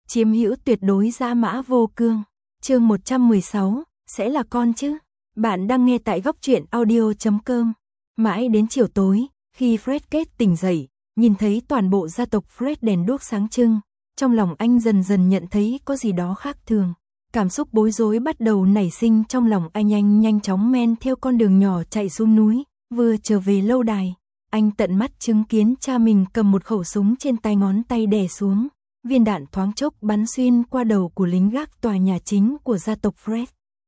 chiếm hữu tuyệt đối dã mã vô cương. Chương 116, sẽ là con chứ? Bạn đang nghe tại góc truyện audio.com. Mãi đến chiều tối, khi Fred Kết tỉnh dậy, nhìn thấy toàn bộ gia tộc Fred đèn đuốc sáng trưng, trong lòng anh dần dần nhận thấy có gì đó khác thường. Cảm xúc bối rối bắt đầu nảy sinh trong lòng anh nhanh chóng men theo con đường nhỏ chạy xuống núi, vừa trở về lâu đài. Anh tận mắt chứng kiến cha mình cầm một khẩu súng trên tay, ngón tay đè xuống. Viên đạn thoáng chốc bắn xuyên qua đầu của lính gác tòa nhà chính của gia tộc Fred.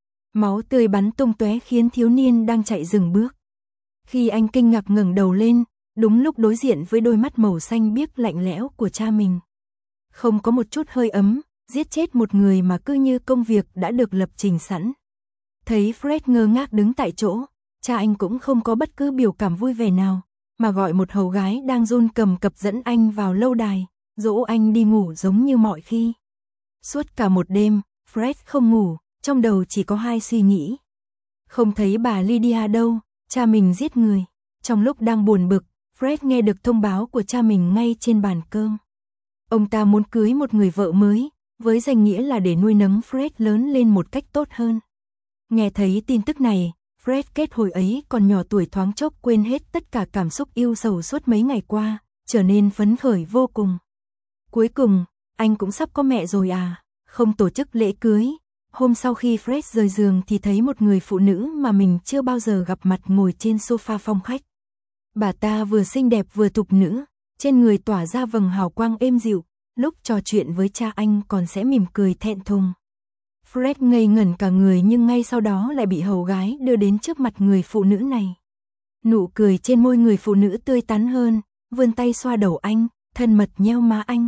Máu tươi bắn tung tóe khiến thiếu niên đang chạy dừng bước. Khi anh kinh ngạc ngẩng đầu lên, đúng lúc đối diện với đôi mắt màu xanh biếc lạnh lẽo của cha mình. Không có một chút hơi ấm, giết chết một người mà cứ như công việc đã được lập trình sẵn. Thấy Fred ngơ ngác đứng tại chỗ, cha anh cũng không có bất cứ biểu cảm vui vẻ nào, mà gọi một hầu gái đang run cầm cập dẫn anh vào lâu đài, dỗ anh đi ngủ giống như mọi khi. Suốt cả một đêm, Fred không ngủ, trong đầu chỉ có hai suy nghĩ. Không thấy bà Lydia đâu, cha mình giết người. Trong lúc đang buồn bực, Fred nghe được thông báo của cha mình ngay trên bàn cơm. Ông ta muốn cưới một người vợ mới, với danh nghĩa là để nuôi nấng Fred lớn lên một cách tốt hơn. Nghe thấy tin tức này, Fred Kết hồi ấy còn nhỏ tuổi thoáng chốc quên hết tất cả cảm xúc yêu sầu suốt mấy ngày qua, trở nên phấn khởi vô cùng. Cuối cùng, anh cũng sắp có mẹ rồi à, không tổ chức lễ cưới. Hôm sau khi Fred rời giường thì thấy một người phụ nữ mà mình chưa bao giờ gặp mặt ngồi trên sofa phòng khách. Bà ta vừa xinh đẹp vừa thục nữ, trên người tỏa ra vầng hào quang êm dịu, lúc trò chuyện với cha anh còn sẽ mỉm cười thẹn thùng. Fred ngây ngẩn cả người nhưng ngay sau đó lại bị hầu gái đưa đến trước mặt người phụ nữ này. Nụ cười trên môi người phụ nữ tươi tắn hơn, vươn tay xoa đầu anh, thân mật nheo má anh.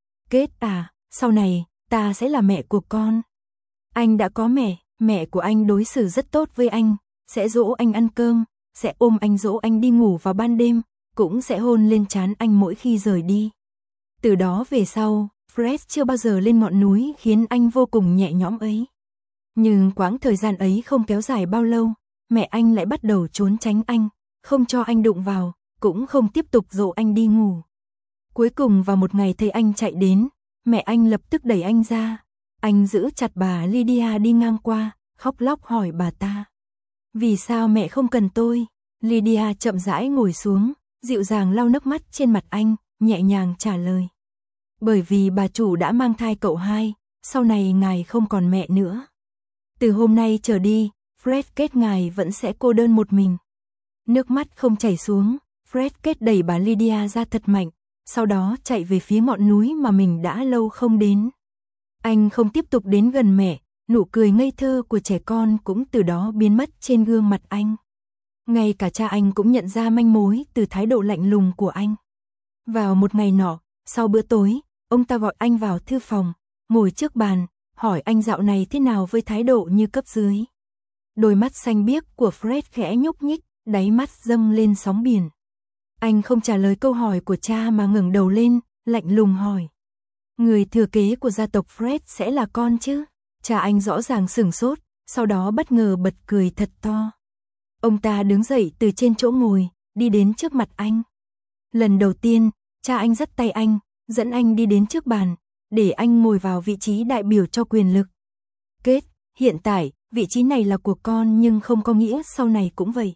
Kết à, sau này, ta sẽ là mẹ của con. Anh đã có mẹ của anh đối xử rất tốt với anh, sẽ dỗ anh ăn cơm, sẽ ôm anh dỗ anh đi ngủ vào ban đêm, cũng sẽ hôn lên trán anh mỗi khi rời đi. Từ đó về sau, Fred chưa bao giờ lên ngọn núi khiến anh vô cùng nhẹ nhõm ấy. Nhưng quãng thời gian ấy không kéo dài bao lâu, mẹ anh lại bắt đầu trốn tránh anh, không cho anh đụng vào, cũng không tiếp tục dỗ anh đi ngủ. Cuối cùng vào một ngày thấy anh chạy đến, mẹ anh lập tức đẩy anh ra. Anh giữ chặt bà Lydia đi ngang qua, khóc lóc hỏi bà ta. Vì sao mẹ không cần tôi? Lydia chậm rãi ngồi xuống, dịu dàng lau nước mắt trên mặt anh, nhẹ nhàng trả lời. Bởi vì bà chủ đã mang thai cậu hai, sau này ngài không còn mẹ nữa. Từ hôm nay trở đi, Fred Kết ngài vẫn sẽ cô đơn một mình. Nước mắt không chảy xuống, Fred Kết đẩy bà Lydia ra thật mạnh, sau đó chạy về phía ngọn núi mà mình đã lâu không đến. Anh không tiếp tục đến gần mẹ, nụ cười ngây thơ của trẻ con cũng từ đó biến mất trên gương mặt anh. Ngay cả cha anh cũng nhận ra manh mối từ thái độ lạnh lùng của anh. Vào một ngày nọ, sau bữa tối, ông ta gọi anh vào thư phòng, ngồi trước bàn, hỏi anh dạo này thế nào với thái độ như cấp dưới. Đôi mắt xanh biếc của Fred khẽ nhúc nhích, đáy mắt dâng lên sóng biển. Anh không trả lời câu hỏi của cha mà ngẩng đầu lên, lạnh lùng hỏi. Người thừa kế của gia tộc Fred sẽ là con chứ? Cha anh rõ ràng sửng sốt, sau đó bất ngờ bật cười thật to. Ông ta đứng dậy từ trên chỗ ngồi, đi đến trước mặt anh. Lần đầu tiên, cha anh dắt tay anh, dẫn anh đi đến trước bàn, để anh ngồi vào vị trí đại biểu cho quyền lực. Kết, hiện tại, vị trí này là của con nhưng không có nghĩa sau này cũng vậy.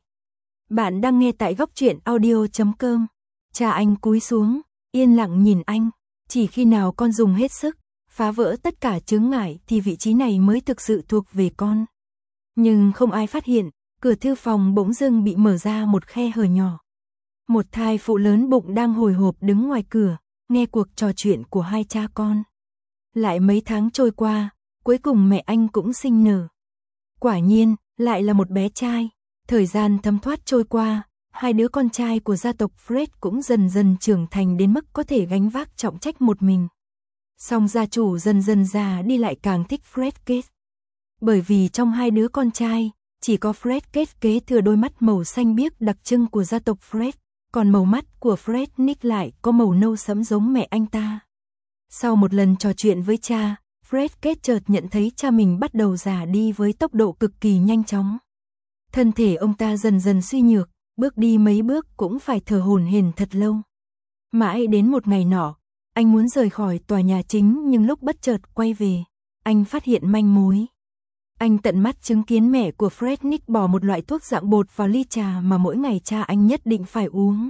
Bạn đang nghe tại góc truyện audio.com. Cha anh cúi xuống, yên lặng nhìn anh. Chỉ khi nào con dùng hết sức, phá vỡ tất cả chướng ngại thì vị trí này mới thực sự thuộc về con. Nhưng không ai phát hiện, cửa thư phòng bỗng dưng bị mở ra một khe hở nhỏ. Một thai phụ lớn bụng đang hồi hộp đứng ngoài cửa, nghe cuộc trò chuyện của hai cha con. Lại mấy tháng trôi qua, cuối cùng mẹ anh cũng sinh nở. Quả nhiên, lại là một bé trai. Thời gian thấm thoát trôi qua, hai đứa con trai của gia tộc Fred cũng dần dần trưởng thành đến mức có thể gánh vác trọng trách một mình. Song gia chủ dần dần già đi lại càng thích Fred Kết. Bởi vì trong hai đứa con trai, chỉ có Fred Kết kế thừa đôi mắt màu xanh biếc đặc trưng của gia tộc Fred, còn màu mắt của Fred Nick lại có màu nâu sẫm giống mẹ anh ta. Sau một lần trò chuyện với cha, Fred Kết chợt nhận thấy cha mình bắt đầu già đi với tốc độ cực kỳ nhanh chóng. Thân thể ông ta dần dần suy nhược, bước đi mấy bước cũng phải thở hổn hển thật lâu. Mãi đến một ngày nọ, Anh muốn rời khỏi tòa nhà chính nhưng lúc bất chợt quay về, anh phát hiện manh mối. Anh tận mắt chứng kiến mẹ của Fred Nick bỏ một loại thuốc dạng bột vào ly trà mà mỗi ngày cha anh nhất định phải uống.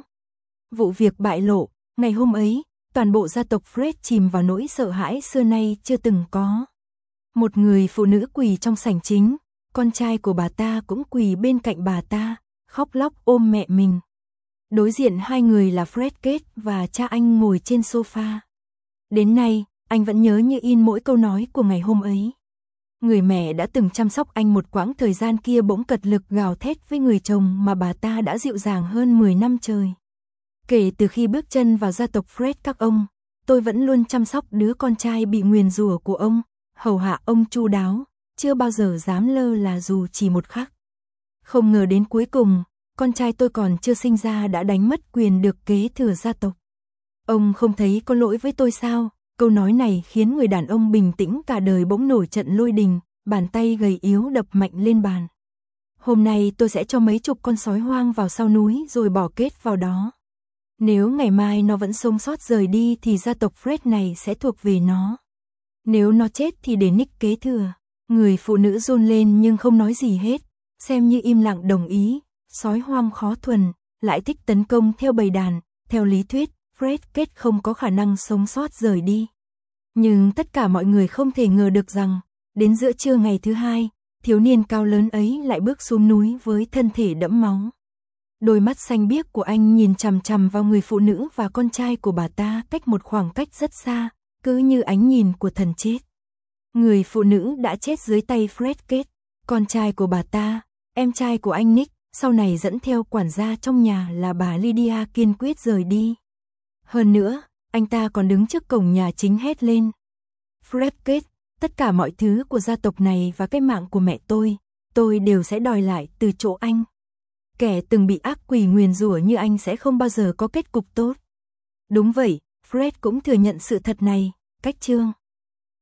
Vụ việc bại lộ, ngày hôm ấy, toàn bộ gia tộc Fred chìm vào nỗi sợ hãi xưa nay chưa từng có. Một người phụ nữ quỳ trong sảnh chính, con trai của bà ta cũng quỳ bên cạnh bà ta, khóc lóc ôm mẹ mình. Đối diện hai người là Fred Kate và cha anh ngồi trên sofa. Đến nay, anh vẫn nhớ như in mỗi câu nói của ngày hôm ấy. Người mẹ đã từng chăm sóc anh một quãng thời gian kia bỗng cật lực gào thét với người chồng mà bà ta đã dịu dàng hơn 10 năm trời. Kể từ khi bước chân vào gia tộc Fred các ông, tôi vẫn luôn chăm sóc đứa con trai bị nguyền rủa của ông, hầu hạ ông chu đáo, chưa bao giờ dám lơ là dù chỉ một khắc. Không ngờ đến cuối cùng, con trai tôi còn chưa sinh ra đã đánh mất quyền được kế thừa gia tộc. Ông không thấy có lỗi với tôi sao? Câu nói này khiến người đàn ông bình tĩnh cả đời bỗng nổi trận lôi đình, bàn tay gầy yếu đập mạnh lên bàn. Hôm nay tôi sẽ cho mấy chục con sói hoang vào sau núi rồi bỏ kết vào đó. Nếu ngày mai nó vẫn sống sót rời đi thì gia tộc Fred này sẽ thuộc về nó. Nếu nó chết thì để Nick kế thừa. Người phụ nữ run lên nhưng không nói gì hết, xem như im lặng đồng ý. Sói hoang khó thuần, lại thích tấn công theo bầy đàn, theo lý thuyết, Fred Kate không có khả năng sống sót rời đi. Nhưng tất cả mọi người không thể ngờ được rằng, đến giữa trưa ngày thứ hai, thiếu niên cao lớn ấy lại bước xuống núi với thân thể đẫm máu. Đôi mắt xanh biếc của anh nhìn chằm chằm vào người phụ nữ và con trai của bà ta cách một khoảng cách rất xa, cứ như ánh nhìn của thần chết. Người phụ nữ đã chết dưới tay Fred Kate, con trai của bà ta, em trai của anh Nick, sau này dẫn theo quản gia trong nhà là bà Lydia kiên quyết rời đi. Hơn nữa, anh ta còn đứng trước cổng nhà chính hét lên. Fred Kate, tất cả mọi thứ của gia tộc này và cái mạng của mẹ tôi đều sẽ đòi lại từ chỗ anh. Kẻ từng bị ác quỷ nguyền rủa như anh sẽ không bao giờ có kết cục tốt. Đúng vậy, Fred cũng thừa nhận sự thật này, cách chương.